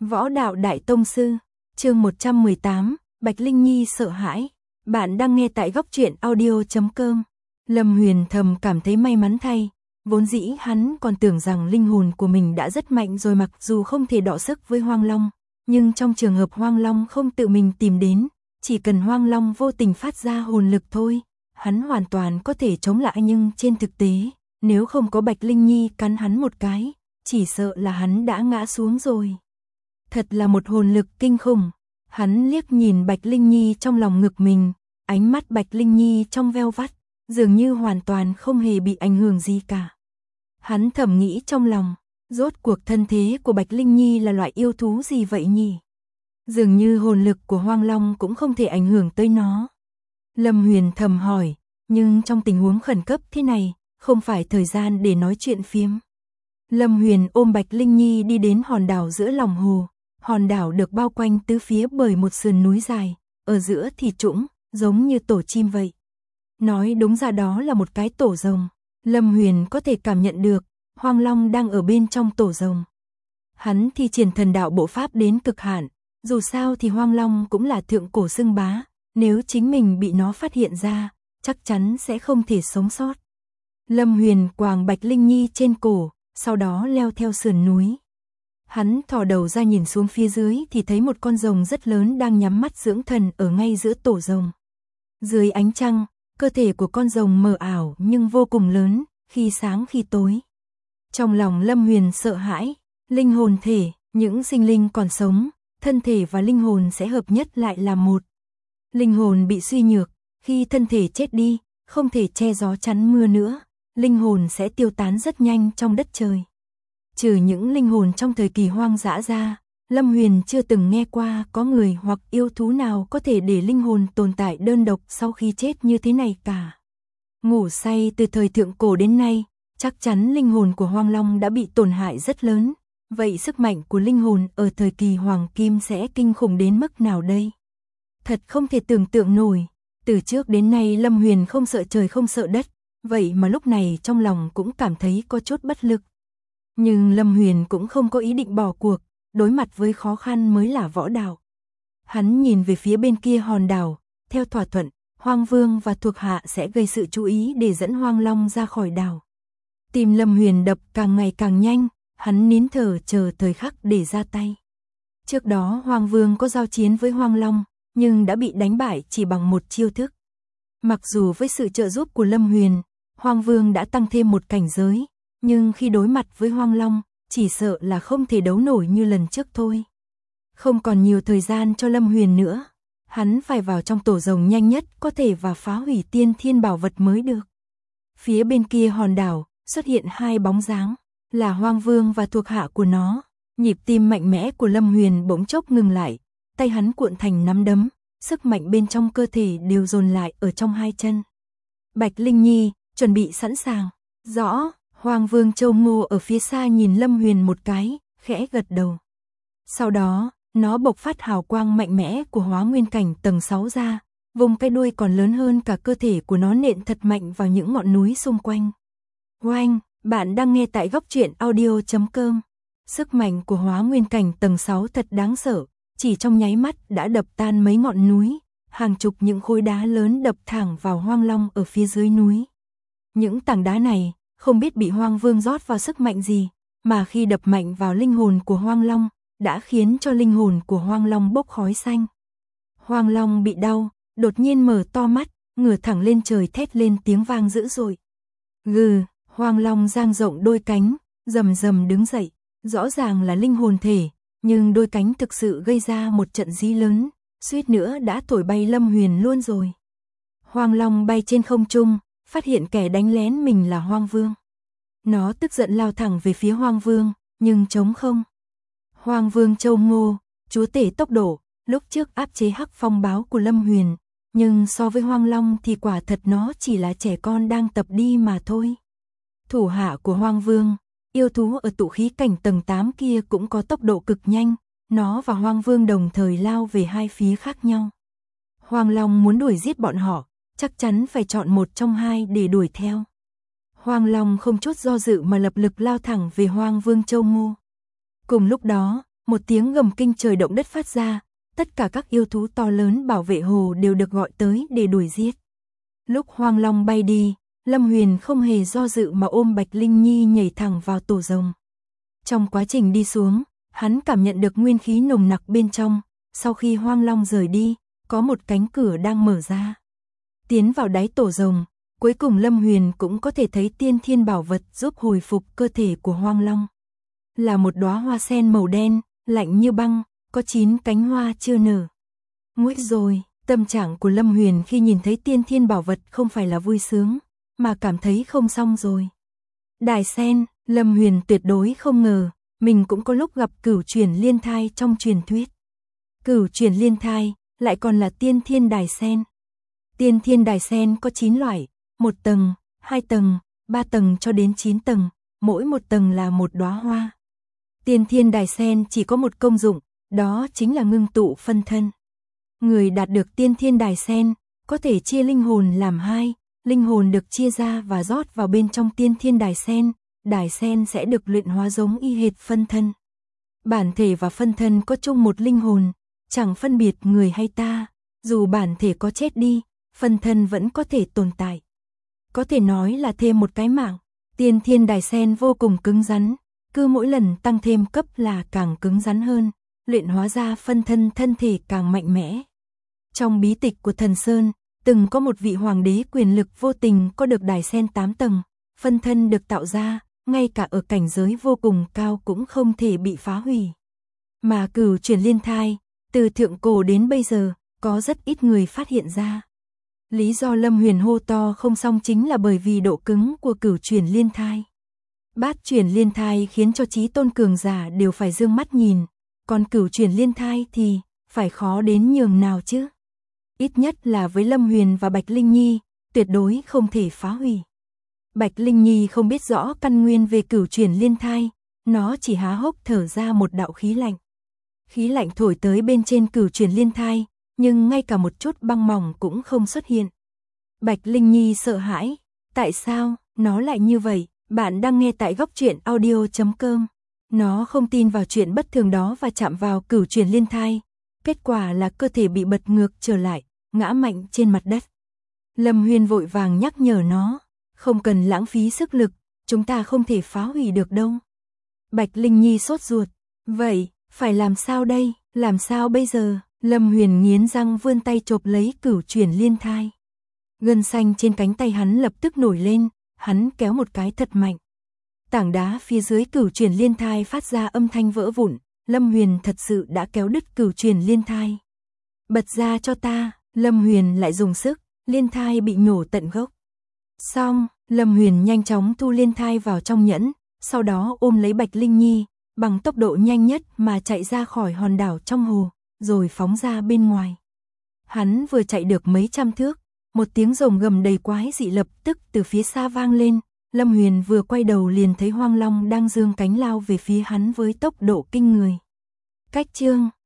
Võ đạo đại tông sư, chương 118, Bạch Linh Nhi sợ hãi. Bạn đang nghe tại góc truyện audio.com. Lâm Huyền thầm cảm thấy may mắn thay, vốn dĩ hắn còn tưởng rằng linh hồn của mình đã rất mạnh rồi, mặc dù không thể đọ sức với Hoang Long, nhưng trong trường hợp Hoang Long không tự mình tìm đến, chỉ cần Hoang Long vô tình phát ra hồn lực thôi, hắn hoàn toàn có thể chống lại. Nhưng trên thực tế, nếu không có Bạch Linh Nhi cắn hắn một cái, chỉ sợ là hắn đã ngã xuống rồi. Thật là một hồn lực kinh khủng. Hắn liếc nhìn Bạch Linh Nhi trong lòng ngực mình, ánh mắt Bạch Linh Nhi trong veo vắt, dường như hoàn toàn không hề bị ảnh hưởng gì cả. Hắn thầm nghĩ trong lòng, rốt cuộc thân thế của Bạch Linh Nhi là loại yêu thú gì vậy nhỉ? Dường như hồn lực của Hoang Long cũng không thể ảnh hưởng tới nó. Lâm Huyền thầm hỏi, nhưng trong tình huống khẩn cấp thế này, không phải thời gian để nói chuyện phiếm. Lâm Huyền ôm Bạch Linh Nhi đi đến hòn đảo giữa lòng hồ. Hòn đảo được bao quanh tứ phía bởi một sườn núi dài, ở giữa thì trũng, giống như tổ chim vậy. Nói đúng ra đó là một cái tổ rồng. Lâm Huyền có thể cảm nhận được, Hoang Long đang ở bên trong tổ rồng. Hắn thi triển thần đạo bộ pháp đến cực hạn, dù sao thì Hoang Long cũng là thượng cổ xưng bá, nếu chính mình bị nó phát hiện ra, chắc chắn sẽ không thể sống sót. Lâm Huyền quàng Bạch Linh Nhi trên cổ, sau đó leo theo sườn núi. Hắn thò đầu ra nhìn xuống phía dưới thì thấy một con rồng rất lớn đang nhắm mắt dưỡng thần ở ngay giữa tổ rồng. Dưới ánh trăng, cơ thể của con rồng mờ ảo nhưng vô cùng lớn, khi sáng khi tối. Trong lòng Lâm Huyền sợ hãi, linh hồn thể, những sinh linh còn sống, thân thể và linh hồn sẽ hợp nhất lại làm một. Linh hồn bị suy nhược, khi thân thể chết đi, không thể che gió chắn mưa nữa, linh hồn sẽ tiêu tán rất nhanh trong đất trời. Trừ những linh hồn trong thời kỳ hoang dã ra, Lâm Huyền chưa từng nghe qua có người hoặc yêu thú nào có thể để linh hồn tồn tại đơn độc sau khi chết như thế này cả. Ngủ say từ thời thượng cổ đến nay, chắc chắn linh hồn của Hoang Long đã bị tổn hại rất lớn. Vậy sức mạnh của linh hồn ở thời kỳ hoàng kim sẽ kinh khủng đến mức nào đây? Thật không thể tưởng tượng nổi. Từ trước đến nay Lâm Huyền không sợ trời không sợ đất, vậy mà lúc này trong lòng cũng cảm thấy có chút bất lực. Nhưng Lâm Huyền cũng không có ý định bỏ cuộc, đối mặt với khó khăn mới là võ đạo. Hắn nhìn về phía bên kia hòn đảo, theo thỏa thuận, Hoang Vương và thuộc hạ sẽ gây sự chú ý để dẫn Hoang Long ra khỏi đảo. Tim Lâm Huyền đập càng ngày càng nhanh, hắn nín thở chờ thời khắc để ra tay. Trước đó Hoang Vương có giao chiến với Hoang Long, nhưng đã bị đánh bại chỉ bằng một chiêu thức. Mặc dù với sự trợ giúp của Lâm Huyền, Hoang Vương đã tăng thêm một cảnh giới, nhưng khi đối mặt với Hoang Long, chỉ sợ là không thể đấu nổi như lần trước thôi. Không còn nhiều thời gian cho Lâm Huyền nữa, hắn phải vào trong tổ rồng nhanh nhất có thể và phá hủy tiên thiên bảo vật mới được. Phía bên kia hòn đảo, xuất hiện hai bóng dáng, là Hoang Vương và thuộc hạ của nó. Nhịp tim mạnh mẽ của Lâm Huyền bỗng chốc ngừng lại, tay hắn cuộn thành nắm đấm, sức mạnh bên trong cơ thể đều dồn lại ở trong hai chân. Bạch Linh Nhi, chuẩn bị sẵn sàng. Rõ. Hoang Vương Châu Ngô ở phía xa nhìn Lâm Huyền một cái, khẽ gật đầu. Sau đó, nó bộc phát hào quang mạnh mẽ của Hóa Nguyên cảnh tầng 6 ra, vùng cái đuôi còn lớn hơn cả cơ thể của nó nện thật mạnh vào những ngọn núi xung quanh. Oanh, bạn đang nghe tại góc truyện audio.com. Sức mạnh của Hóa Nguyên cảnh tầng 6 thật đáng sợ, chỉ trong nháy mắt đã đập tan mấy ngọn núi, hàng chục những khối đá lớn đập thẳng vào Hoang Long ở phía dưới núi. Những tảng đá này không biết bị Hoang Vương rót vào sức mạnh gì, mà khi đập mạnh vào linh hồn của Hoang Long, đã khiến cho linh hồn của Hoang Long bốc khói xanh. Hoang Long bị đau, đột nhiên mở to mắt, ngửa thẳng lên trời thét lên tiếng vang dữ dội. Gừ, Hoang Long dang rộng đôi cánh, rầm rầm đứng dậy, rõ ràng là linh hồn thể, nhưng đôi cánh thực sự gây ra một trận dí lớn, suýt nữa đã thổi bay Lâm Huyền luôn rồi. Hoang Long bay trên không trung, phát hiện kẻ đánh lén mình là Hoang Vương. Nó tức giận lao thẳng về phía Hoang Vương, nhưng trống không. Hoang Vương Châu Ngô, chúa tể tốc độ, lúc trước áp chế Hắc Phong báo của Lâm Huyền, nhưng so với Hoang Long thì quả thật nó chỉ là trẻ con đang tập đi mà thôi. Thủ hạ của Hoang Vương, yêu thú ở tụ khí cảnh tầng 8 kia cũng có tốc độ cực nhanh, nó và Hoang Vương đồng thời lao về hai phía khác nhau. Hoang Long muốn đuổi giết bọn họ, chắc chắn phải chọn một trong hai để đuổi theo. Hoang Long không chút do dự mà lập lực lao thẳng về Hoang Vương Châu Ngô. Cùng lúc đó, một tiếng gầm kinh trời động đất phát ra, tất cả các yêu thú to lớn bảo vệ hồ đều được gọi tới để đuổi giết. Lúc Hoang Long bay đi, Lâm Huyền không hề do dự mà ôm Bạch Linh Nhi nhảy thẳng vào tổ rồng. Trong quá trình đi xuống, hắn cảm nhận được nguyên khí nồng nặc bên trong, sau khi Hoang Long rời đi, có một cánh cửa đang mở ra. Tiến vào đáy tổ rồng, cuối cùng Lâm Huyền cũng có thể thấy tiên thiên bảo vật giúp hồi phục cơ thể của Hoang Long. Là một đóa hoa sen màu đen, lạnh như băng, có 9 cánh hoa chưa nở. Nguội rồi, tâm trạng của Lâm Huyền khi nhìn thấy tiên thiên bảo vật không phải là vui sướng, mà cảm thấy không xong rồi. Đài sen, Lâm Huyền tuyệt đối không ngờ, mình cũng có lúc gặp cửu chuyển liên thai trong truyền thuyết. Cửu chuyển liên thai, lại còn là tiên thiên đài sen. Tiên thiên đài sen có 9 loại, 1 tầng, 2 tầng, 3 tầng cho đến 9 tầng, mỗi một tầng là một đóa hoa. Tiên thiên đài sen chỉ có một công dụng, đó chính là ngưng tụ phân thân. Người đạt được tiên thiên đài sen, có thể chia linh hồn làm 2, linh hồn được chia ra và rót vào bên trong tiên thiên đài sen sẽ được luyện hóa giống y hệt phân thân. Bản thể và phân thân có chung một linh hồn, chẳng phân biệt người hay ta, dù bản thể có chết đi, phân thân vẫn có thể tồn tại. Có thể nói là thêm một cái mạng, tiên thiên đài sen vô cùng cứng rắn, cứ mỗi lần tăng thêm cấp là càng cứng rắn hơn, luyện hóa ra phân thân thân thể càng mạnh mẽ. Trong bí tịch của Thần Sơn, từng có một vị hoàng đế quyền lực vô tình có được đài sen 8 tầng, phân thân được tạo ra, ngay cả ở cảnh giới vô cùng cao cũng không thể bị phá hủy. Mà cửu chuyển liên thai, từ thượng cổ đến bây giờ, có rất ít người phát hiện ra. Lý do Lâm Huyền hô to không xong chính là bởi vì độ cứng của cửu chuyển liên thai. Bát chuyển liên thai khiến cho chí tôn cường giả đều phải dương mắt nhìn, còn cửu chuyển liên thai thì phải khó đến nhường nào chứ. Ít nhất là với Lâm Huyền và Bạch Linh Nhi, tuyệt đối không thể phá hủy. Bạch Linh Nhi không biết rõ căn nguyên về cửu chuyển liên thai, nó chỉ há hốc thở ra một đạo khí lạnh. Khí lạnh thổi tới bên trên cửu chuyển liên thai, nhưng ngay cả một chút băng mỏng cũng không xuất hiện. Bạch Linh Nhi sợ hãi, tại sao nó lại như vậy? Bạn đang nghe tại Góc Truyện Audio.com. Nó không tin vào chuyện bất thường đó và chạm vào cửu chuyển liên thai. Kết quả là cơ thể bị bật ngược trở lại, ngã mạnh trên mặt đất. Lâm Huyền vội vàng nhắc nhở nó, không cần lãng phí sức lực, chúng ta không thể phá hủy được đâu. Bạch Linh Nhi sốt ruột, vậy, phải làm sao đây, làm sao bây giờ? Lâm Huyền nghiến răng vươn tay chộp lấy cửu chuyển liên thai. Gân xanh trên cánh tay hắn lập tức nổi lên, hắn kéo một cái thật mạnh. Tảng đá phía dưới cửu chuyển liên thai phát ra âm thanh vỡ vụn, Lâm Huyền thật sự đã kéo đứt cửu chuyển liên thai. Bật ra cho ta, Lâm Huyền lại dùng sức, liên thai bị nhổ tận gốc. Xong, Lâm Huyền nhanh chóng thu liên thai vào trong nhẫn, sau đó ôm lấy Bạch Linh Nhi, bằng tốc độ nhanh nhất mà chạy ra khỏi hòn đảo trong hồ, rồi phóng ra bên ngoài. Hắn vừa chạy được mấy trăm thước, một tiếng rồng gầm đầy quái dị lập tức từ phía xa vang lên. Lâm Huyền vừa quay đầu liền thấy Hoang Long đang giương cánh lao về phía hắn với tốc độ kinh người. Cách chương